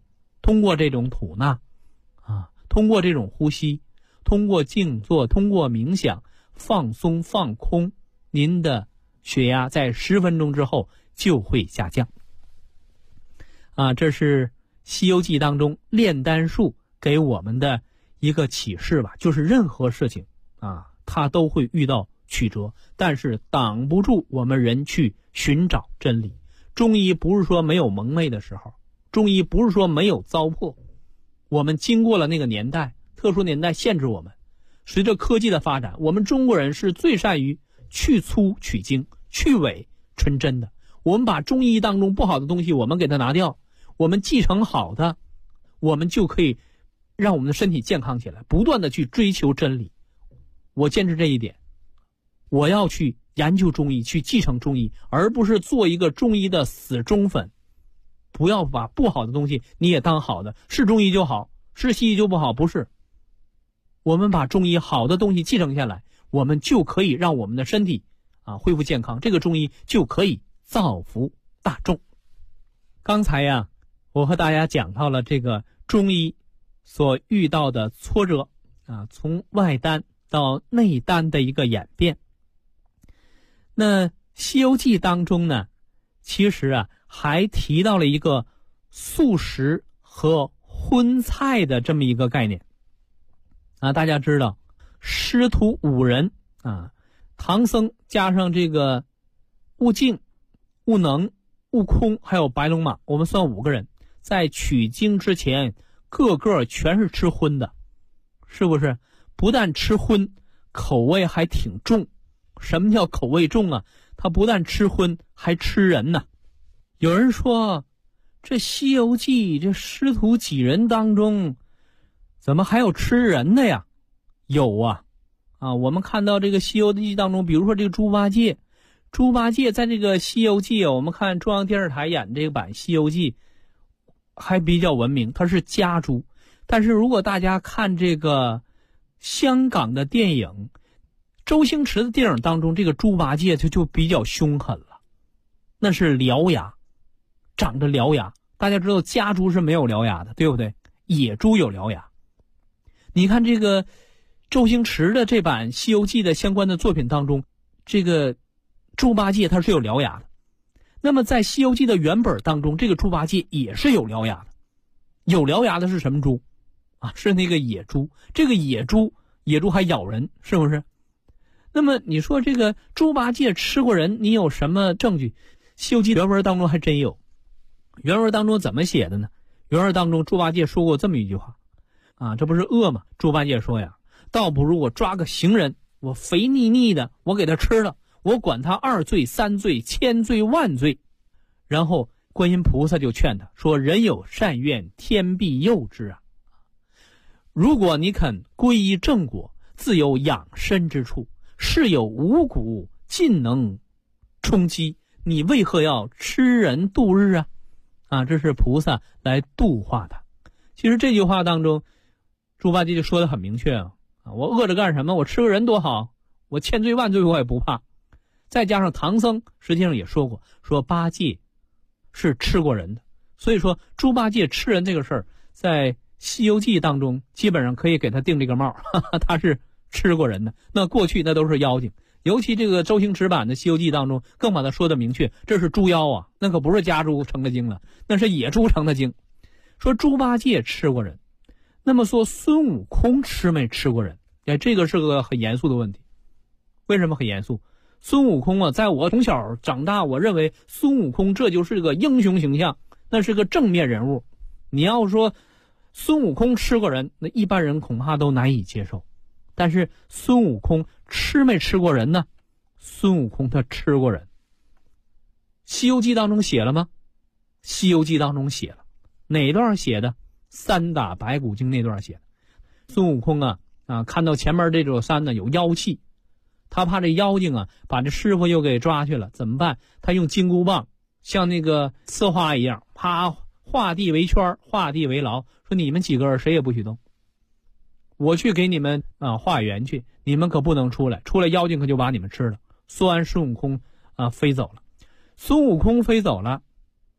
Speaker 4: 通过这种吐纳通过这种呼吸，通过静坐，通过冥想放松放空，您的血压在10分钟之后就会下降。这是《西游记》当中炼丹术给我们的一个启示吧，就是任何事情它都会遇到曲折，但是挡不住我们人去寻找真理。中医不是说没有蒙昧的时候，中医不是说没有糟粕，我们经过了那个年代，特殊年代限制我们。随着科技的发展，我们中国人是最善于去粗取精，去伪纯真的。我们把中医当中不好的东西我们给它拿掉，我们继承好的，我们就可以让我们的身体健康起来，不断的去追求真理。我坚持这一点，我要去研究中医，去继承中医，而不是做一个中医的死忠粉。不要把不好的东西你也当好的，是中医就好，是西医就不好，不是。我们把中医好的东西继承下来，我们就可以让我们的身体恢复健康，这个中医就可以造福大众。刚才我和大家讲到了这个中医所遇到的挫折从外丹到内丹的一个演变。那《西游记》当中呢，其实还提到了一个素食和荤菜的这么一个概念大家知道师徒5人唐僧加上这个悟净、悟能、悟空还有白龙马，我们算5个人，在取经之前个个全是吃荤的，是不是？不但吃荤，口味还挺重。什么叫口味重他不但吃荤还吃人呢。有人说这《西游记》这师徒几人当中怎么还有吃人的呀？有我们看到这个《西游记》当中，比如说这个猪八戒在这个《西游记》我们看中央电视台演这个版《西游记》还比较文明，它是家猪。但是如果大家看这个香港的电影，周星驰的电影当中，这个猪八戒就比较凶狠了，那是獠牙，长着獠牙。大家知道家猪是没有獠牙的，对不对？野猪有獠牙。你看这个周星驰的这版《西游记》的相关的作品当中，这个猪八戒它是有獠牙的。那么在《西游记》的原本当中，这个猪八戒也是有獠牙的。有獠牙的是什么猪是那个野猪。这个野猪还咬人，是不是？那么你说这个猪八戒吃过人，你有什么证据？《西游记》原文当中还真有。原文当中怎么写的呢？原文当中猪八戒说过这么一句话这不是饿吗？猪八戒说倒不如我抓个行人，我肥腻腻的，我给他吃了，我管他2罪3罪千罪万罪。然后观音菩萨就劝他说，人有善愿，天必佑之如果你肯皈依正果，自有养身之处，是有五谷尽能充饥，你为何要吃人度日这是菩萨来度化他。其实这句话当中，猪八戒就说得很明确我饿着干什么？我吃个人多好，我千罪万罪我也不怕。再加上唐僧实际上也说过，说八戒是吃过人的。所以说猪八戒吃人这个事儿，在《西游记》当中基本上可以给他定这个帽他是吃过人的。那过去那都是妖精，尤其这个周星驰版的《西游记》当中更把它说得明确，这是猪妖那可不是家猪成的精了，那是野猪成的精。说猪八戒吃过人，那么说孙悟空吃没吃过人？这个是个很严肃的问题。为什么很严肃？孙悟空在我从小长大，我认为孙悟空这就是个英雄形象，那是个正面人物。你要说孙悟空吃过人，那一般人恐怕都难以接受。但是孙悟空吃没吃过人呢？孙悟空他吃过人。西游记当中写了吗？西游记当中写了。哪段写的？三打白骨精那段写的。孙悟空看到前面这座山呢有妖气，他怕这妖精把这师傅又给抓去了，怎么办？他用金箍棒像那个刺花一样，啪画地为圈，画地为牢，说你们几个人谁也不许动，我去给你们化缘去，你们可不能出来，出来妖精可就把你们吃了。说完孙悟空飞走了。孙悟空飞走了，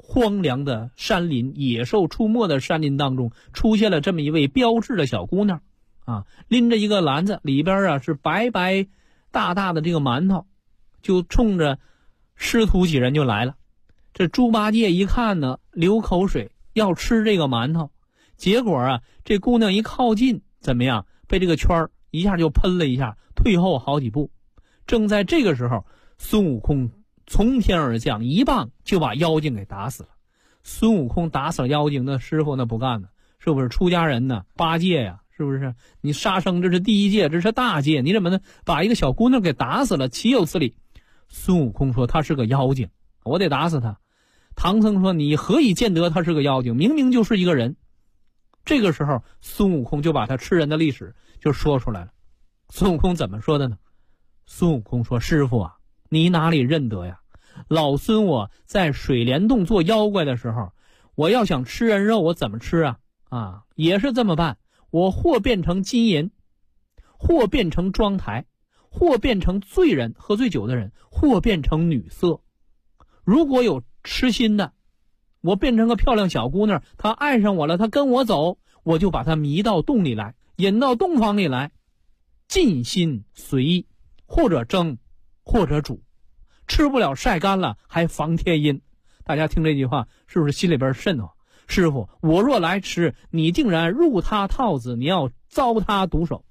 Speaker 4: 荒凉的山林、野兽出没的山林当中，出现了这么一位标致的小姑娘拎着一个篮子，里边是白白大大的这个馒头，就冲着师徒几人就来了。这猪八戒一看呢，流口水要吃这个馒头，结果这姑娘一靠近，怎么样？被这个圈一下就喷了一下，退后好几步。正在这个时候，孙悟空从天而降，一棒就把妖精给打死了。孙悟空打死了妖精，那师傅那不干了，是不是出家人呢？八戒呀，是不是？你杀生这是第一戒，这是大戒，你怎么能把一个小姑娘给打死了？岂有此理！孙悟空说他是个妖精，我得打死他。唐僧说你何以见得他是个妖精？明明就是一个人。这个时候孙悟空就把他吃人的历史就说出来了。孙悟空怎么说的呢？孙悟空说，师傅啊，你哪里认得呀？老孙我在水帘洞做妖怪的时候，我要想吃人肉，我怎么吃也是这么办，我或变成金银，或变成妆台，或变成醉人，喝醉酒的人，或变成女色。如果有痴心的，我变成个漂亮小姑娘，她爱上我了，她跟我走，我就把她迷到洞里来，引到洞房里来，尽心随意，或者蒸或者煮，吃不了晒干了还防天阴。大家听这句话是不是心里边瘆得慌？师傅，我若来迟，你竟然入他套子，你要遭他毒手。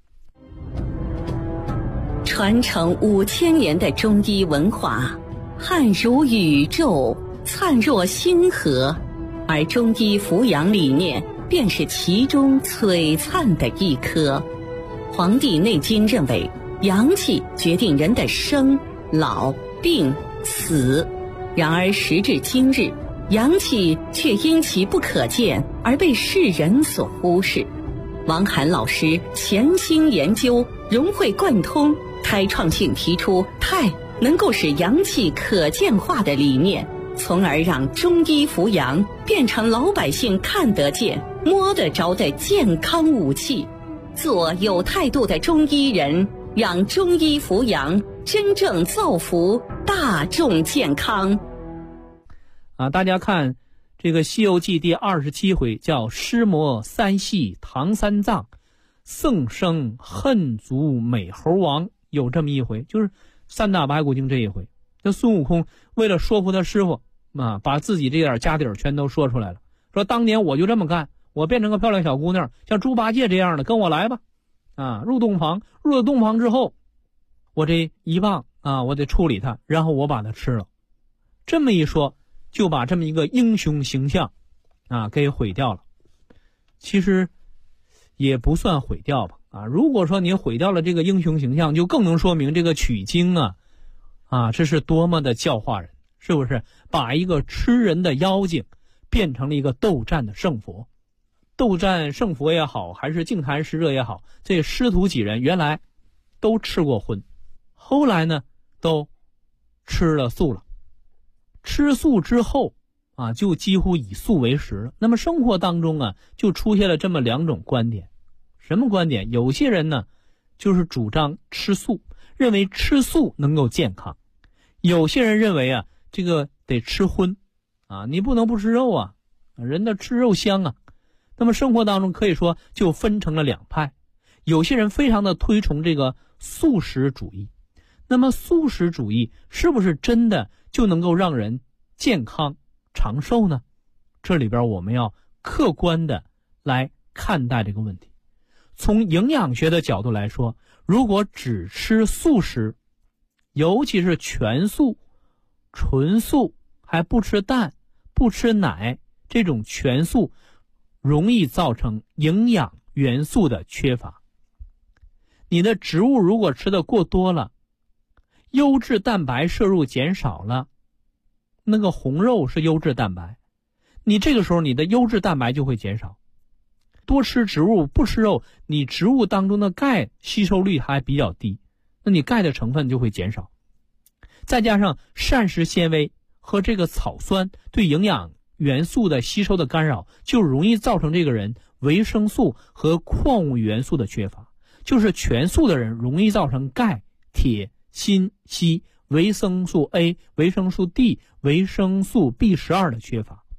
Speaker 5: 传承5000年的中医文化，汉如宇宙，灿若星河，而中医扶阳理念便是其中璀璨的一颗。《黄帝内经》认为，阳气决定人的生、老、病、死。然而时至今日，阳气却因其不可见而被世人所忽视。王涵老师潜心研究，融会贯通，开创性提出太能够使阳气可见化的理念，从而让中医扶阳变成老百姓看得见、摸得着的健康武器。做有态度的中医人，让中医扶阳真正造福大众健康。
Speaker 4: 大家看这个《西游记》第27回，叫尸魔三系唐三藏，僧生恨足美猴王，有这么一回，就是三打白骨精这一回。这孙悟空为了说服他师傅把自己这点家底儿全都说出来了，说当年我就这么干，我变成个漂亮小姑娘，像猪八戒这样的，跟我来吧。入洞房，入了洞房之后，我这一棒我得处理他，然后我把他吃了。这么一说，就把这么一个英雄形象给毁掉了。其实也不算毁掉吧如果说你毁掉了这个英雄形象，就更能说明这个取经这是多么的教化人，是不是？把一个吃人的妖精变成了一个斗战的圣佛。斗战圣佛也好，还是净坛使者也好，这师徒几人原来都吃过荤，后来呢都吃了素了。吃素之后就几乎以素为食了。那么生活当中就出现了这么两种观点。什么观点？有些人呢就是主张吃素，认为吃素能够健康。有些人认为这个得吃荤你不能不吃肉人的吃肉香那么生活当中可以说就分成了两派。有些人非常的推崇这个素食主义。那么素食主义是不是真的就能够让人健康长寿呢？这里边我们要客观的来看待这个问题。从营养学的角度来说，如果只吃素食，尤其是全素、纯素，还不吃蛋、不吃奶，这种全素容易造成营养元素的缺乏。你的植物如果吃的过多了，优质蛋白摄入减少了，那个红肉是优质蛋白，你这个时候你的优质蛋白就会减少。多吃植物不吃肉，你植物当中的钙吸收率还比较低，那你钙的成分就会减少。再加上膳食纤维和这个草酸对营养元素的吸收的干扰，就容易造成这个人维生素和矿物元素的缺乏。就是全素的人容易造成钙、铁、锌、硒、维生素 A、维生素 D、维生素 B12 的缺乏。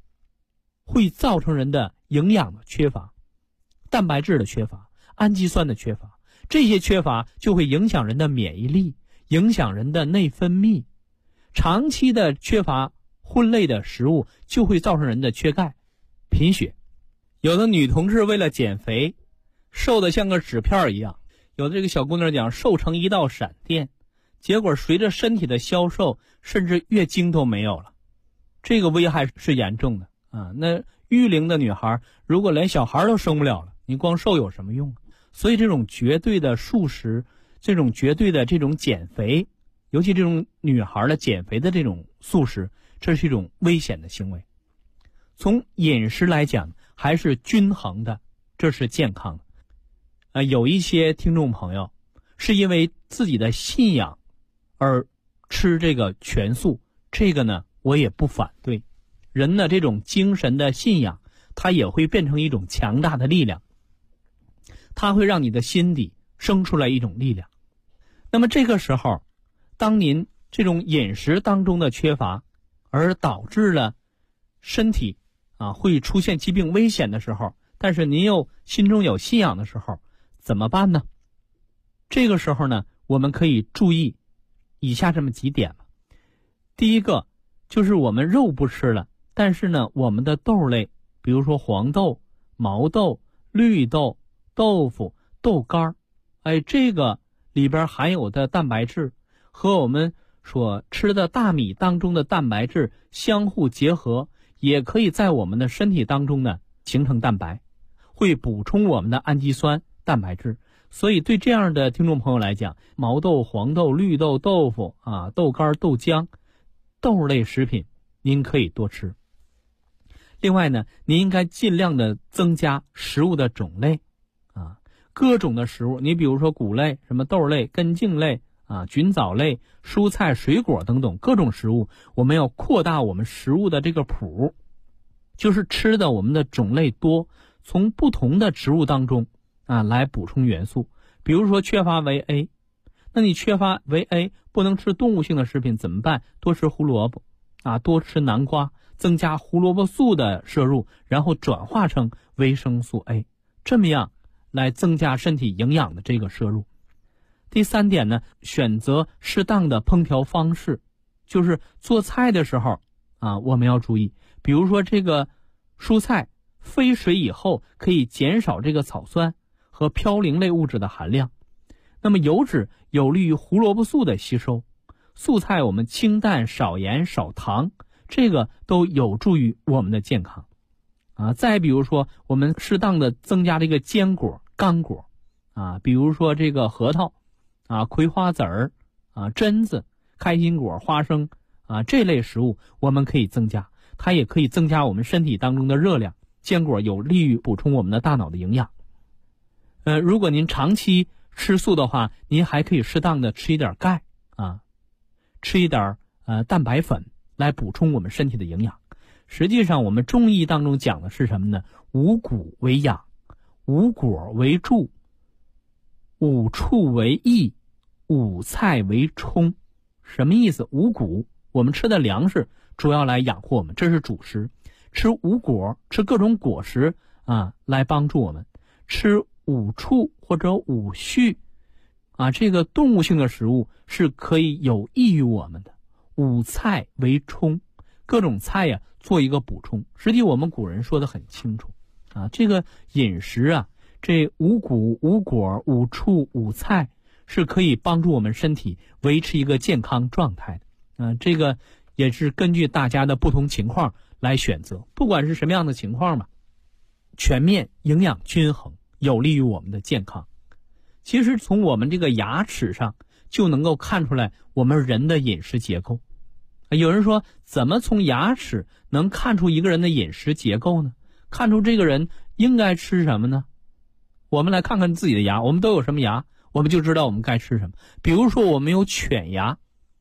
Speaker 4: 会造成人的营养的缺乏，蛋白质的缺乏，氨基酸的缺乏，这些缺乏就会影响人的免疫力，影响人的内分泌。长期的缺乏荤类的食物就会造成人的缺钙、贫血。有的女同志为了减肥，瘦得像个纸片一样，有的这个小姑娘讲瘦成一道闪电，结果随着身体的消瘦，甚至月经都没有了，这个危害是严重的啊！那育龄的女孩如果连小孩都生不了了，你光瘦有什么用？所以这种绝对的素食，这种绝对的这种减肥，尤其这种女孩的减肥的这种素食，这是一种危险的行为。从饮食来讲，还是均衡的，这是健康的。有一些听众朋友是因为自己的信仰而吃这个全素，这个呢我也不反对。人的这种精神的信仰，它也会变成一种强大的力量，它会让你的心底生出来一种力量。那么这个时候，当您这种饮食当中的缺乏，而导致了身体会出现疾病危险的时候，但是您又心中有信仰的时候，怎么办呢？这个时候呢，我们可以注意以下这么几点了。第一个就是我们肉不吃了，但是呢，我们的豆类，比如说黄豆、毛豆、绿豆、豆腐、豆干这个里边含有的蛋白质和我们所吃的大米当中的蛋白质相互结合，也可以在我们的身体当中呢形成蛋白，会补充我们的氨基酸、蛋白质。所以对这样的听众朋友来讲，毛豆、黄豆、绿豆、豆腐豆干、豆浆、豆类食品您可以多吃。另外呢，您应该尽量的增加食物的种类各种的食物，你比如说谷类、什么豆类、根茎类菌藻类、蔬菜、水果等等各种食物，我们要扩大我们食物的这个谱，就是吃的我们的种类多，从不同的植物当中来补充元素。比如说缺乏维 A， 那你缺乏维 A 不能吃动物性的食品怎么办？多吃胡萝卜多吃南瓜，增加胡萝卜素的摄入，然后转化成维生素 A， 这么样来增加身体营养的这个摄入。第三点呢，选择适当的烹调方式，就是做菜的时候我们要注意，比如说这个蔬菜飞水以后可以减少这个草酸和嘌呤类物质的含量，那么油脂有利于胡萝卜素的吸收，素菜我们清淡少盐少糖，这个都有助于我们的健康再比如说我们适当的增加这个坚果、干果比如说这个核桃葵花籽儿榛子、开心果、花生这类食物我们可以增加，它也可以增加我们身体当中的热量。坚果有利于补充我们的大脑的营养。如果您长期吃素的话，您还可以适当的吃一点钙吃一点蛋白粉来补充我们身体的营养。实际上我们中医当中讲的是什么呢？五谷为养，五果为助，五畜为益，五菜为充。什么意思？五谷我们吃的粮食主要来养活我们，这是主食。吃五果，吃各种果实来帮助我们。吃五畜或者五畜这个动物性的食物是可以有益于我们的。五菜为充，各种菜做一个补充。实际我们古人说的很清楚这个饮食这五谷、五果、五畜、五菜是可以帮助我们身体维持一个健康状态的这个也是根据大家的不同情况来选择，不管是什么样的情况吧，全面营养均衡有利于我们的健康。其实从我们这个牙齿上就能够看出来我们人的饮食结构。有人说怎么从牙齿能看出一个人的饮食结构呢？看出这个人应该吃什么呢？我们来看看自己的牙，我们都有什么牙，我们就知道我们该吃什么。比如说我们有犬牙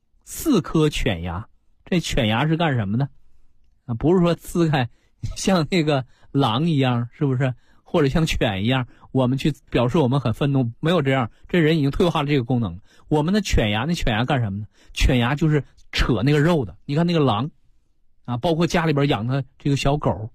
Speaker 4: ，4颗犬牙，这犬牙是干什么的不是说呲开像那个狼一样，是不是？或者像犬一样我们去表示我们很愤怒，没有这样，这人已经退化了这个功能了。我们的犬牙，那犬牙干什么呢？犬牙就是扯那个肉的。你看那个狼包括家里边养的这个小狗，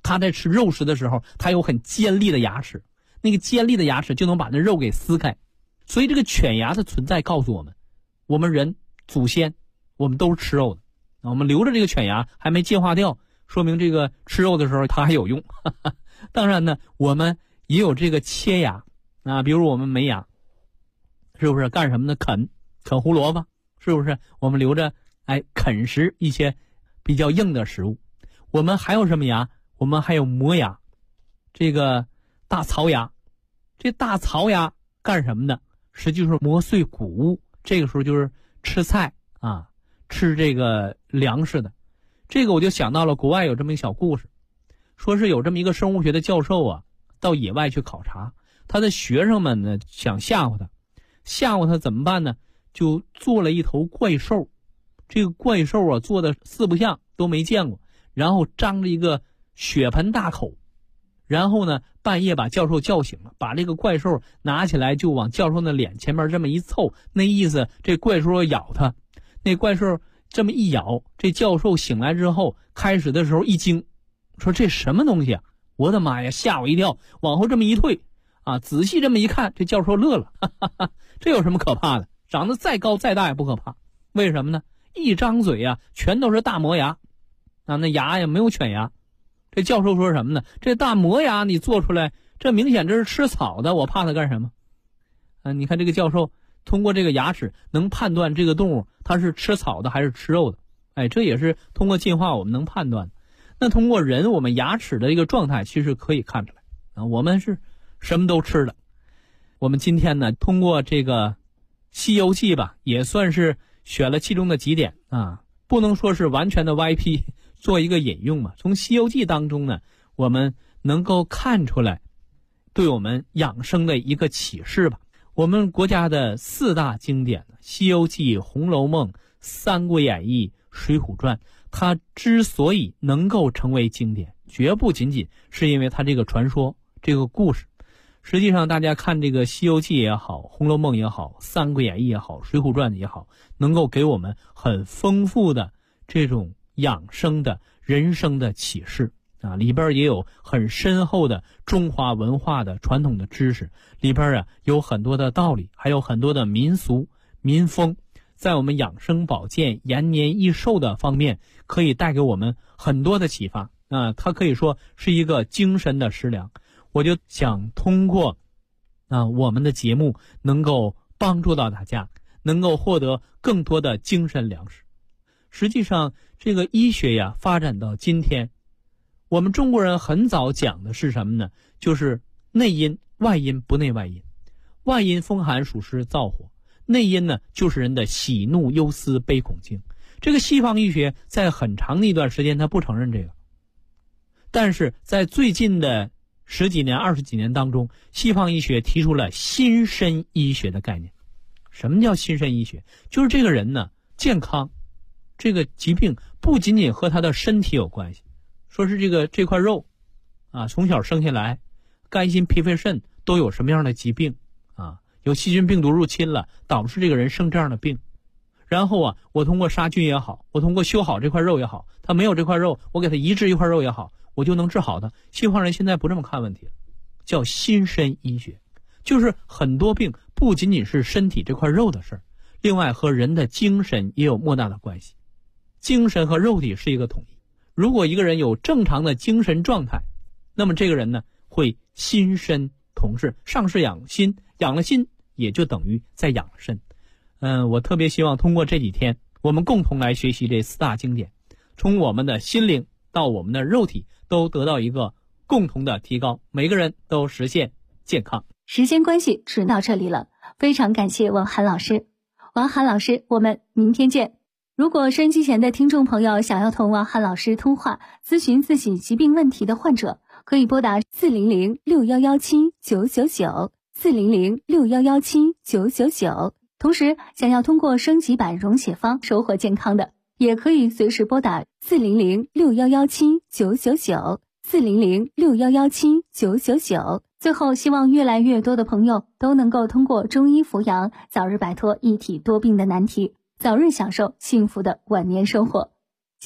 Speaker 4: 它在吃肉食的时候，它有很尖利的牙齿，那个尖利的牙齿就能把那肉给撕开。所以这个犬牙的存在告诉我们，我们人祖先我们都是吃肉的，我们留着这个犬牙还没进化掉，说明这个吃肉的时候它还有用。当然呢，我们也有这个切牙啊，比如我们没牙，是不是干什么呢？啃胡萝卜，是不是？我们留着啃食一些比较硬的食物。我们还有什么牙？我们还有磨牙，这个大槽牙。这大槽牙干什么的？实际就是磨碎谷物，这个时候就是吃菜啊，吃这个粮食的。这个我就想到了国外有这么一小故事，说是有这么一个生物学的教授啊，到野外去考察，他的学生们呢想吓唬他怎么办呢？就做了一头怪兽，这个怪兽啊做的四不像，都没见过，然后张着一个血盆大口，然后呢半夜把教授叫醒了，把这个怪兽拿起来就往教授的脸前面这么一凑，那意思这怪兽要咬他。那怪兽这么一咬，这教授醒来之后，开始的时候一惊，说这什么东西啊，我的妈呀，吓我一跳，往后这么一退啊，仔细这么一看，这教授乐了，哈哈哈，这有什么可怕的？长得再高再大也不可怕，为什么呢？一张嘴啊全都是大磨牙啊，那牙也没有犬牙。这教授说什么呢？这大磨牙你做出来，这明显这是吃草的，我怕它干什么？你看这个教授通过这个牙齿能判断这个动物它是吃草的还是吃肉的，这也是通过进化我们能判断的。那通过人我们牙齿的一个状态其实可以看出来啊，我们是什么都吃的。我们今天呢通过这个西游记吧，也算是选了其中的几点啊，不能说是完全的歪批，做一个引用嘛。从西游记当中呢，我们能够看出来对我们养生的一个启示吧。我们国家的四大经典西游记、红楼梦、三国演义、水浒传，它之所以能够成为经典，绝不仅仅是因为它这个传说这个故事。实际上大家看这个西游记也好，红楼梦也好，三国演义也好，水浒传也好，能够给我们很丰富的这种养生的人生的启示啊，里边也有很深厚的中华文化的传统的知识，里边有很多的道理，还有很多的民俗民风，在我们养生保健延年益寿的方面可以带给我们很多的启发啊，它可以说是一个精神的食粮。我就想通过我们的节目能够帮助到大家，能够获得更多的精神粮食。实际上这个医学呀发展到今天，我们中国人很早讲的是什么呢？就是内因外因不内外因。外因风寒暑湿燥火，内因呢就是人的喜怒忧思悲恐惊。这个西方医学在很长的一段时间它不承认这个，但是在最近的10几年20几年当中，西方医学提出了心身医学的概念。什么叫心身医学？就是这个人呢健康，这个疾病不仅仅和他的身体有关系，说是这块肉啊，从小生下来肝心脾肺肾都有什么样的疾病啊，有细菌病毒入侵了，导致这个人生这样的病。然后我通过杀菌也好，我通过修好这块肉也好，他没有这块肉，我给他移植一块肉也好，我就能治好的。西方人现在不这么看问题了，叫心身医学，就是很多病不仅仅是身体这块肉的事儿，另外和人的精神也有莫大的关系。精神和肉体是一个统一。如果一个人有正常的精神状态，那么这个人呢会心身同治，上是养心，养了心也就等于在养了身。我特别希望通过这几天我们共同来学习这4大经典，从我们的心灵到我们的肉体都得到一个共同的提高，每个人都实现健康。
Speaker 3: 时间关系只到这里了，非常感谢王涵老师。王涵老师，我们明天见。如果收音机前的听众朋友想要同王涵老师通话咨询自己疾病问题的患者，可以拨打400-6117-999 400-6117-999。同时想要通过升级版溶血方收获健康的，也可以随时拨打400-6117-999 400-6117-999。最后希望越来越多的朋友都能够通过中医扶阳，早日摆脱一体多病的难题，早日享受幸福的晚年生活。